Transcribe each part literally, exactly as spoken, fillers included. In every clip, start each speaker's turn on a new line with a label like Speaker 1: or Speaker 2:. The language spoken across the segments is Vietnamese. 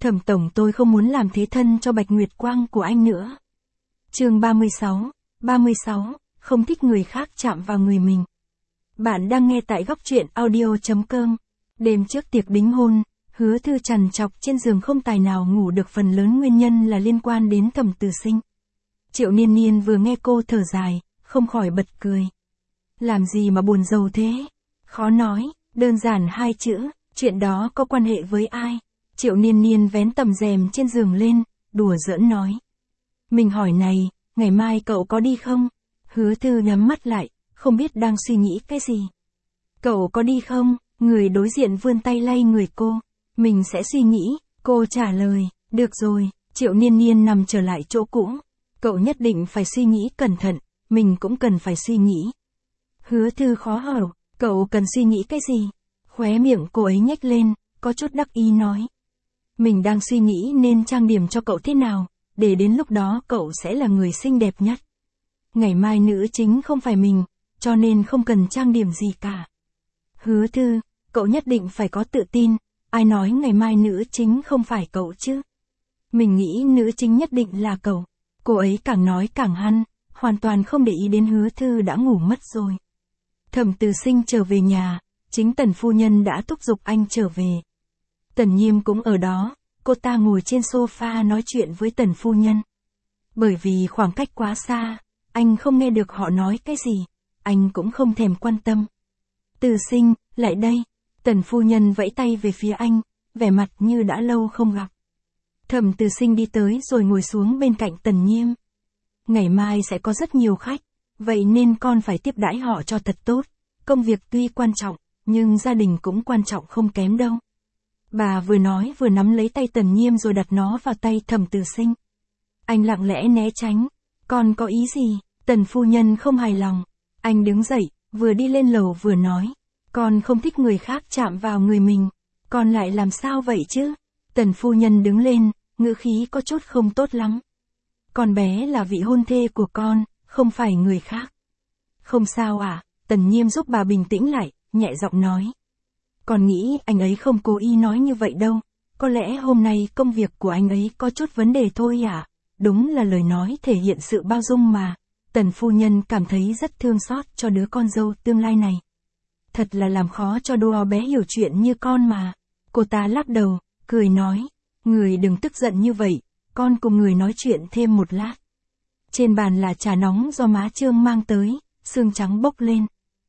Speaker 1: Thẩm tổng, tôi không muốn làm thế thân cho Bạch Nguyệt Quang của anh nữa. Chương ba mươi sáu, ba mươi sáu, không thích người khác chạm vào người mình. Bạn đang nghe tại góc truyện audio chấm com. Đêm trước tiệc đính hôn, Hứa Thư trằn trọc trên giường không tài nào ngủ được, phần lớn nguyên nhân là liên quan đến Thẩm Từ Sinh. Triệu Niên Niên vừa nghe cô thở dài, không khỏi bật cười. Làm gì mà buồn rầu thế? Khó nói, đơn giản hai chữ, chuyện đó có quan hệ với ai? Triệu Niên Niên vén tầm rèm trên giường lên, đùa giỡn nói. Mình hỏi này, ngày mai cậu có đi không? Hứa Thư nhắm mắt lại, không biết đang suy nghĩ cái gì. Cậu có đi không? Người đối diện vươn tay lay người cô. Mình sẽ suy nghĩ, cô trả lời. Được rồi, Triệu Niên Niên nằm trở lại chỗ cũ. Cậu nhất định phải suy nghĩ cẩn thận, mình cũng cần phải suy nghĩ. Hứa Thư khó hiểu, cậu cần suy nghĩ cái gì? Khóe miệng cô ấy nhếch lên, có chút đắc ý nói. Mình đang suy nghĩ nên trang điểm cho cậu thế nào, để đến lúc đó cậu sẽ là người xinh đẹp nhất. Ngày mai nữ chính không phải mình, cho nên không cần trang điểm gì cả. Hứa Thư, cậu nhất định phải có tự tin, ai nói ngày mai nữ chính không phải cậu chứ? Mình nghĩ nữ chính nhất định là cậu. Cô ấy càng nói càng hăng, hoàn toàn không để ý đến Hứa Thư đã ngủ mất rồi. Thẩm Từ Sinh trở về nhà, chính Tần phu nhân đã thúc giục anh trở về. Tần Nhiêm cũng ở đó, cô ta ngồi trên sofa nói chuyện với Tần phu nhân. Bởi vì khoảng cách quá xa, anh không nghe được họ nói cái gì, anh cũng không thèm quan tâm. Từ Sinh, lại đây. Tần phu nhân vẫy tay về phía anh, vẻ mặt như đã lâu không gặp. Thẩm Từ Sinh đi tới rồi ngồi xuống bên cạnh Tần Nhiêm. Ngày mai sẽ có rất nhiều khách, vậy nên con phải tiếp đãi họ cho thật tốt. Công việc tuy quan trọng, nhưng gia đình cũng quan trọng không kém đâu. Bà vừa nói vừa nắm lấy tay Tần Nhiêm rồi đặt nó vào tay Thẩm Từ Sinh. Anh lặng lẽ né tránh. Con có ý gì? Tần phu nhân không hài lòng. Anh đứng dậy, vừa đi lên lầu vừa nói. Con không thích người khác chạm vào người mình. Con lại làm sao vậy chứ? Tần phu nhân đứng lên, ngữ khí có chút không tốt lắm. Con bé là vị hôn thê của con, không phải người khác. Không sao à? Tần Nhiêm giúp bà bình tĩnh lại, nhẹ giọng nói. Con nghĩ anh ấy không cố ý nói như vậy đâu. Có lẽ hôm nay công việc của anh ấy có chút vấn đề thôi à? Đúng là lời nói thể hiện sự bao dung mà. Tần phu nhân cảm thấy rất thương xót cho đứa con dâu tương lai này. Thật là làm khó cho đứa bé hiểu chuyện như con mà. Cô ta lắc đầu, cười nói. Người đừng tức giận như vậy, con cùng người nói chuyện thêm một lát. Trên bàn là trà nóng do má Trương mang tới, sương trắng bốc lên.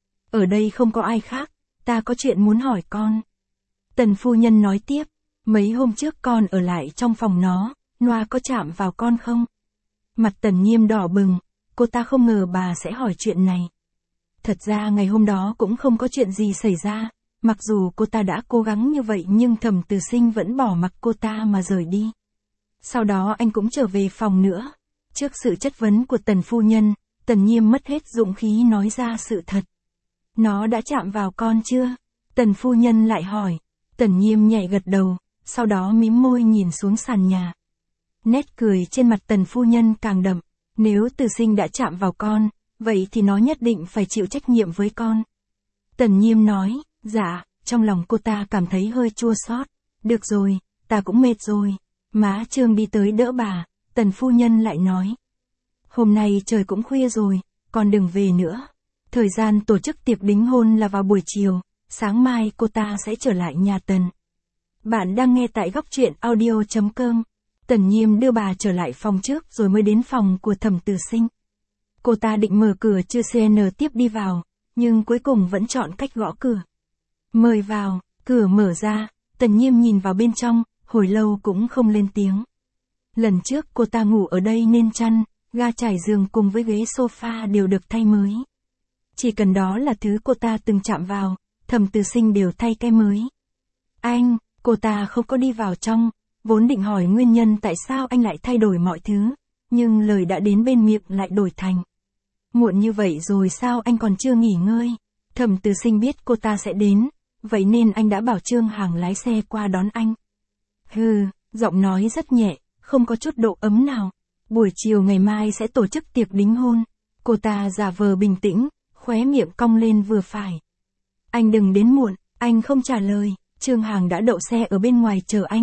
Speaker 1: Ở đây không có ai khác, ta có chuyện muốn hỏi con. Tần phu nhân nói tiếp, mấy hôm trước con ở lại trong phòng nó, Noa có chạm vào con không? Mặt Tần Nhiêm đỏ bừng, cô ta không ngờ bà sẽ hỏi chuyện này. Thật ra ngày hôm đó cũng không có chuyện gì xảy ra, mặc dù cô ta đã cố gắng như vậy nhưng Thẩm Từ Sinh vẫn bỏ mặc cô ta mà rời đi. Sau đó anh cũng trở về phòng nữa. Trước sự chất vấn của Tần phu nhân, Tần Nhiêm mất hết dũng khí nói ra sự thật. Nó đã chạm vào con chưa? Tần phu nhân lại hỏi. Tần Nhiêm nhẹ gật đầu, sau đó mím môi nhìn xuống sàn nhà. Nét cười trên mặt Tần phu nhân càng đậm. Nếu Từ Sinh đã chạm vào con, vậy thì nó nhất định phải chịu trách nhiệm với con. Tần Nhiêm nói, dạ, trong lòng cô ta cảm thấy hơi chua xót. Được rồi, ta cũng mệt rồi. Má Trương đi tới đỡ bà, Tần phu nhân lại nói. Hôm nay trời cũng khuya rồi, con đừng về nữa. Thời gian tổ chức tiệc đính hôn là vào buổi chiều, sáng mai cô ta sẽ trở lại nhà Tần. Bạn đang nghe tại góc truyện audio chấm com. Tần Nhiêm đưa bà trở lại phòng trước rồi mới đến phòng của Thẩm Từ Sinh. Cô ta định mở cửa chưa xê en tiếp đi vào, nhưng cuối cùng vẫn chọn cách gõ cửa. Mời vào, cửa mở ra, Tần Nhiêm nhìn vào bên trong, hồi lâu cũng không lên tiếng. Lần trước cô ta ngủ ở đây nên chăn, ga trải giường cùng với ghế sofa đều được thay mới. Chỉ cần đó là thứ cô ta từng chạm vào, Thẩm Từ Sinh đều thay cái mới. Anh, cô ta không có đi vào trong, vốn định hỏi nguyên nhân tại sao anh lại thay đổi mọi thứ, nhưng lời đã đến bên miệng lại đổi thành. Muộn như vậy rồi sao anh còn chưa nghỉ ngơi? Thẩm Từ Sinh biết cô ta sẽ đến, vậy nên anh đã bảo Trương Hằng lái xe qua đón anh. Hừ, giọng nói rất nhẹ, không có chút độ ấm nào. Buổi chiều ngày mai sẽ tổ chức tiệc đính hôn. Cô ta giả vờ bình tĩnh, khóe miệng cong lên vừa phải. Anh đừng đến muộn, anh không trả lời. Trương Hằng đã đậu xe ở bên ngoài chờ anh,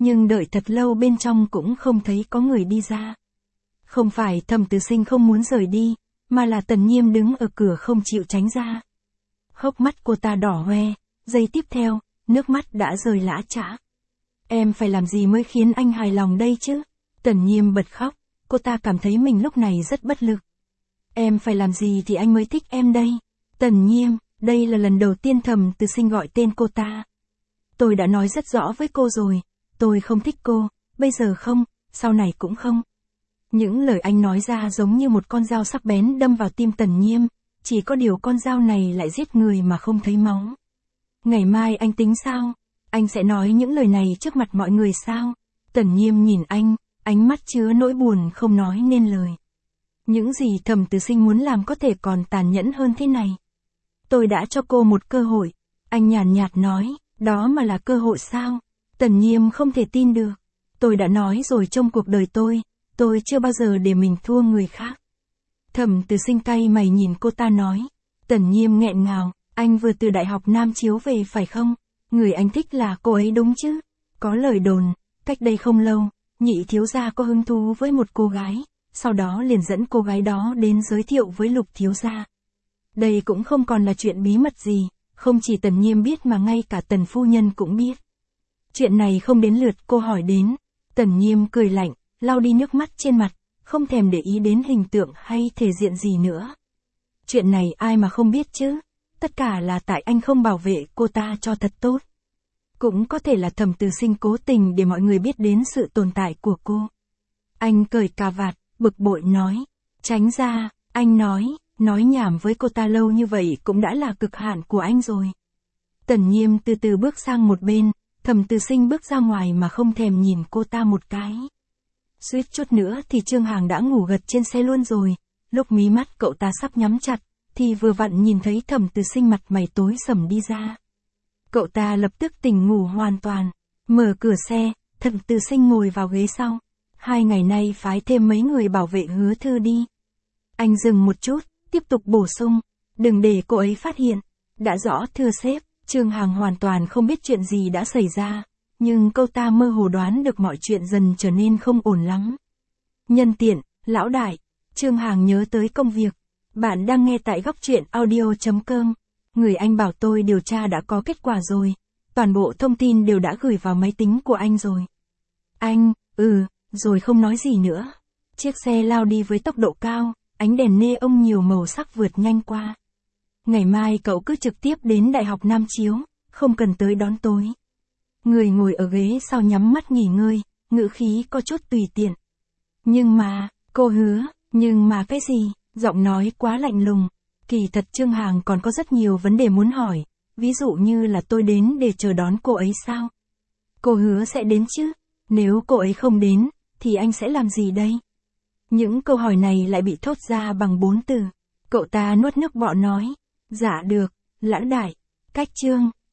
Speaker 1: nhưng đợi thật lâu bên trong cũng không thấy có người đi ra. Không phải Thẩm Từ Sinh không muốn rời đi, mà là Tần Nhiêm đứng ở cửa không chịu tránh ra. Hốc mắt cô ta đỏ hoe, giây tiếp theo, nước mắt đã rơi lã chã. Em phải làm gì mới khiến anh hài lòng đây chứ? Tần Nhiêm bật khóc, cô ta cảm thấy mình lúc này rất bất lực. Em phải làm gì thì anh mới thích em đây? Tần Nhiêm, đây là lần đầu tiên Thẩm Từ Sinh gọi tên cô ta. Tôi đã nói rất rõ với cô rồi, tôi không thích cô, bây giờ không, sau này cũng không. Những lời anh nói ra giống như một con dao sắc bén đâm vào tim Tần Nhiêm, chỉ có điều con dao này lại giết người mà không thấy máu. Ngày mai anh tính sao? Anh sẽ nói những lời này trước mặt mọi người sao? Tần Nhiêm nhìn anh, ánh mắt chứa nỗi buồn không nói nên lời. Những gì Thẩm Từ Sinh muốn làm có thể còn tàn nhẫn hơn thế này. Tôi đã cho cô một cơ hội. Anh nhàn nhạt nói, đó mà là cơ hội sao? Tần Nhiêm không thể tin được. Tôi đã nói rồi trong cuộc đời tôi, tôi chưa bao giờ để mình thua người khác. Thẩm Từ Sinh cay mày nhìn cô ta nói. Tần Nhiêm nghẹn ngào, anh vừa từ Đại học Nam Chiếu về phải không? Người anh thích là cô ấy đúng chứ? Có lời đồn, cách đây không lâu, nhị thiếu gia có hứng thú với một cô gái, sau đó liền dẫn cô gái đó đến giới thiệu với Lục thiếu gia. Đây cũng không còn là chuyện bí mật gì, không chỉ Tần Nhiêm biết mà ngay cả Tần phu nhân cũng biết. Chuyện này không đến lượt cô hỏi đến. Tần Nhiêm cười lạnh, lau đi nước mắt trên mặt, không thèm để ý đến hình tượng hay thể diện gì nữa. Chuyện này ai mà không biết chứ? Tất cả là tại anh không bảo vệ cô ta cho thật tốt. Cũng có thể là Thẩm Từ Sinh cố tình để mọi người biết đến sự tồn tại của cô. Anh cởi cà vạt, bực bội nói. Tránh ra, anh nói, nói nhảm với cô ta lâu như vậy cũng đã là cực hạn của anh rồi. Tần Nhiêm từ từ bước sang một bên, Thẩm Từ Sinh bước ra ngoài mà không thèm nhìn cô ta một cái. Suýt chút nữa thì Trương Hàng đã ngủ gật trên xe luôn rồi, lúc mí mắt cậu ta sắp nhắm chặt, thì vừa vặn nhìn thấy Thẩm Từ Sinh mặt mày tối sầm đi ra. Cậu ta lập tức tỉnh ngủ hoàn toàn, mở cửa xe, Thẩm Từ Sinh ngồi vào ghế sau. Hai ngày nay phái thêm mấy người bảo vệ Hứa Thư đi. Anh dừng một chút, tiếp tục bổ sung, đừng để cô ấy phát hiện. Đã rõ thưa sếp, Trương Hàng hoàn toàn không biết chuyện gì đã xảy ra, nhưng câu ta mơ hồ đoán được mọi chuyện dần trở nên không ổn lắm. Nhân tiện, lão đại, Trương Hàng nhớ tới công việc. Bạn đang nghe tại góc truyện audio chấm com. Người anh bảo tôi điều tra đã có kết quả rồi. Toàn bộ thông tin đều đã gửi vào máy tính của anh rồi. Anh, ừ, rồi không nói gì nữa. Chiếc xe lao đi với tốc độ cao, ánh đèn nê ông nhiều màu sắc vượt nhanh qua. Ngày mai cậu cứ trực tiếp đến Đại học Nam Chiếu, không cần tới đón tối. Người ngồi ở ghế sau nhắm mắt nghỉ ngơi, ngữ khí có chút tùy tiện. Nhưng mà, cô hứa, nhưng mà cái gì? Giọng nói quá lạnh lùng. Kỳ thật Trương Hàng còn có rất nhiều vấn đề muốn hỏi, ví dụ như là tôi đến để chờ đón cô ấy sao? Cô hứa sẽ đến chứ? Nếu cô ấy không đến, thì anh sẽ làm gì đây? Những câu hỏi này lại bị thốt ra bằng bốn từ. Cậu ta nuốt nước bọt nói. Dạ được, lão đại. Cách Trương.